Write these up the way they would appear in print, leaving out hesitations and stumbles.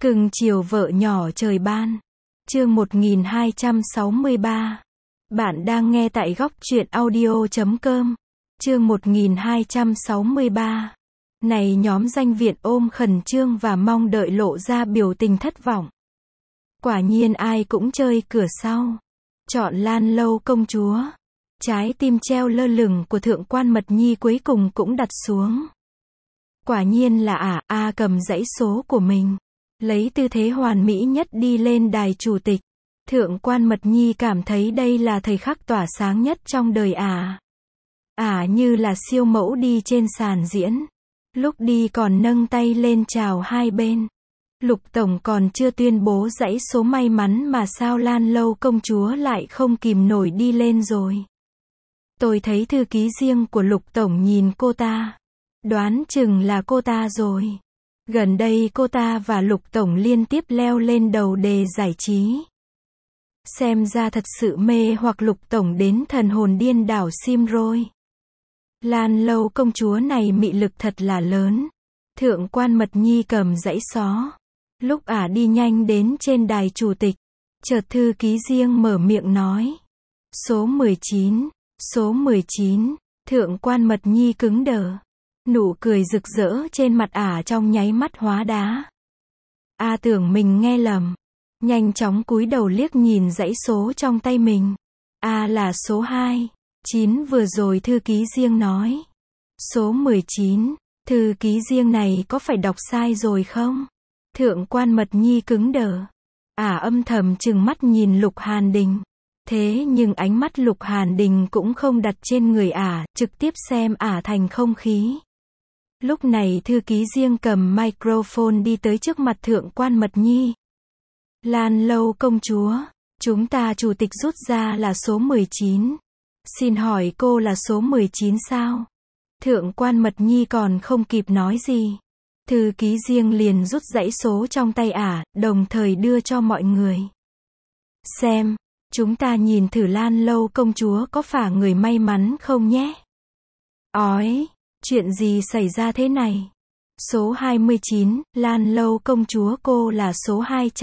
Cưng chiều vợ nhỏ trời ban. Chương 1263. Bạn đang nghe tại góc truyện audio.com. Chương 1263. Này nhóm danh viện ôm khẩn trương và mong đợi lộ ra biểu tình thất vọng. Quả nhiên ai cũng chơi cửa sau. Chọn Lan Lâu công chúa. Trái tim treo lơ lửng của thượng quan Mật Nhi cuối cùng cũng đặt xuống. Quả nhiên là cầm dãy số của mình. Lấy tư thế hoàn mỹ nhất đi lên đài chủ tịch. Thượng quan Mật Nhi cảm thấy đây là thời khắc tỏa sáng nhất trong đời như là siêu mẫu đi trên sàn diễn. Lúc đi còn nâng tay lên chào hai bên. Lục Tổng còn chưa tuyên bố dãy số may mắn mà sao Lan Lâu công chúa lại không kìm nổi đi lên rồi. Tôi thấy thư ký riêng của Lục Tổng nhìn cô ta. Đoán chừng là cô ta rồi. Gần đây cô ta và Lục Tổng liên tiếp leo lên đầu đề giải trí. Xem ra thật sự mê hoặc Lục Tổng đến thần hồn điên đảo sim rồi. Lan Lâu công chúa này mị lực thật là lớn. Thượng quan Mật Nhi cầm dãy xó. Lúc đi nhanh đến trên đài chủ tịch, chợt thư ký riêng mở miệng nói. Số 19, số 19, thượng quan Mật Nhi cứng đờ. Nụ cười rực rỡ trên mặt trong nháy mắt hóa đá. Tưởng mình nghe lầm. Nhanh chóng cúi đầu liếc nhìn dãy số trong tay mình. Là số 2. 9 vừa rồi thư ký riêng nói. Số 19, thư ký riêng này có phải đọc sai rồi không? Thượng quan Mật Nhi cứng đờ. Âm thầm trừng mắt nhìn Lục Hàn Đình. Thế nhưng ánh mắt Lục Hàn Đình cũng không đặt trên người trực tiếp xem thành không khí. Lúc này thư ký riêng cầm microphone đi tới trước mặt thượng quan Mật Nhi. Lan Lâu công chúa, chúng ta chủ tịch rút ra là số 19. Xin hỏi cô là số 19 sao? Thượng quan Mật Nhi còn không kịp nói gì. Thư ký riêng liền rút dãy số trong tay đồng thời đưa cho mọi người. Xem, chúng ta nhìn thử Lan Lâu công chúa có phải người may mắn không nhé? Chuyện gì xảy ra thế này? Số 29, Lan Lâu công chúa cô là số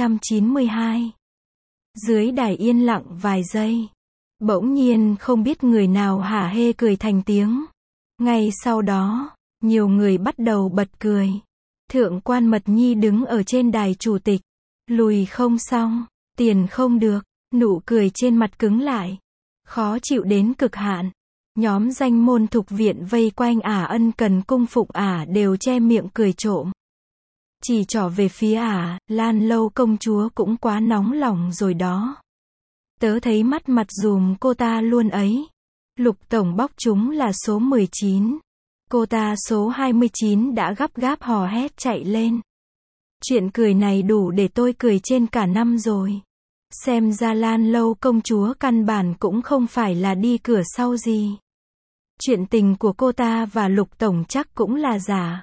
292. Dưới đài yên lặng vài giây. Bỗng nhiên không biết người nào hả hê cười thành tiếng. Ngay sau đó, nhiều người bắt đầu bật cười. Thượng quan Mật Nhi đứng ở trên đài chủ tịch. Lùi không xong, tiền không được, nụ cười trên mặt cứng lại. Khó chịu đến cực hạn. Nhóm danh môn thục viện vây quanh ân cần cung phụng đều che miệng cười trộm. Chỉ trỏ về phía Lan Lâu công chúa cũng quá nóng lòng rồi đó. Tớ thấy mắt mặt dùm cô ta luôn ấy. Lục Tổng bóc chúng là số 19. Cô ta số 29 đã gấp gáp hò hét chạy lên. Chuyện cười này đủ để tôi cười trên cả năm rồi. Xem ra Lan Lâu công chúa căn bản cũng không phải là đi cửa sau gì. Chuyện tình của cô ta và Lục Tổng chắc cũng là giả.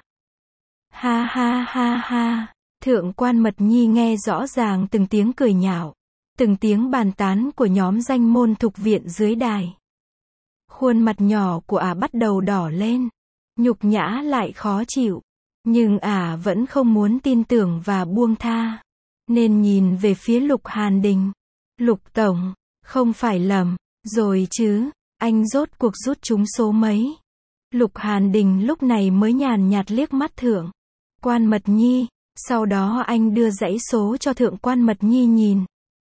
Ha ha ha ha. Thượng quan Mật Nhi nghe rõ ràng từng tiếng cười nhạo. Từng tiếng bàn tán của nhóm danh môn thục viện dưới đài. Khuôn mặt nhỏ của bắt đầu đỏ lên. Nhục nhã lại khó chịu. Nhưng vẫn không muốn tin tưởng và buông tha. Nên nhìn về phía Lục Hàn Đình. Lục Tổng, không phải lầm rồi chứ, anh rốt cuộc rút trúng số mấy? Lục Hàn Đình lúc này mới nhàn nhạt liếc mắt thượng quan Mật Nhi. Sau đó anh đưa dãy số cho thượng quan Mật Nhi nhìn.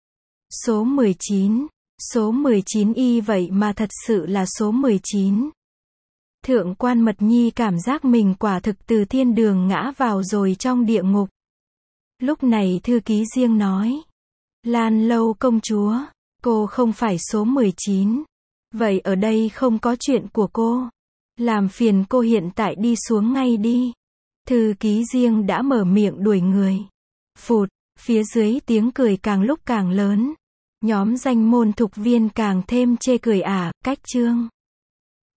Số 19, số 19 vậy mà thật sự là số 19. Thượng quan Mật Nhi cảm giác mình quả thực từ thiên đường ngã vào rồi trong địa ngục. Lúc này thư ký riêng nói. Lan Lâu công chúa, cô không phải số 19. Vậy ở đây không có chuyện của cô. Làm phiền cô hiện tại đi xuống ngay đi. Thư ký riêng đã mở miệng đuổi người. Phụt, phía dưới tiếng cười càng lúc càng lớn. Nhóm danh môn thục viên càng thêm chê cười cách chương.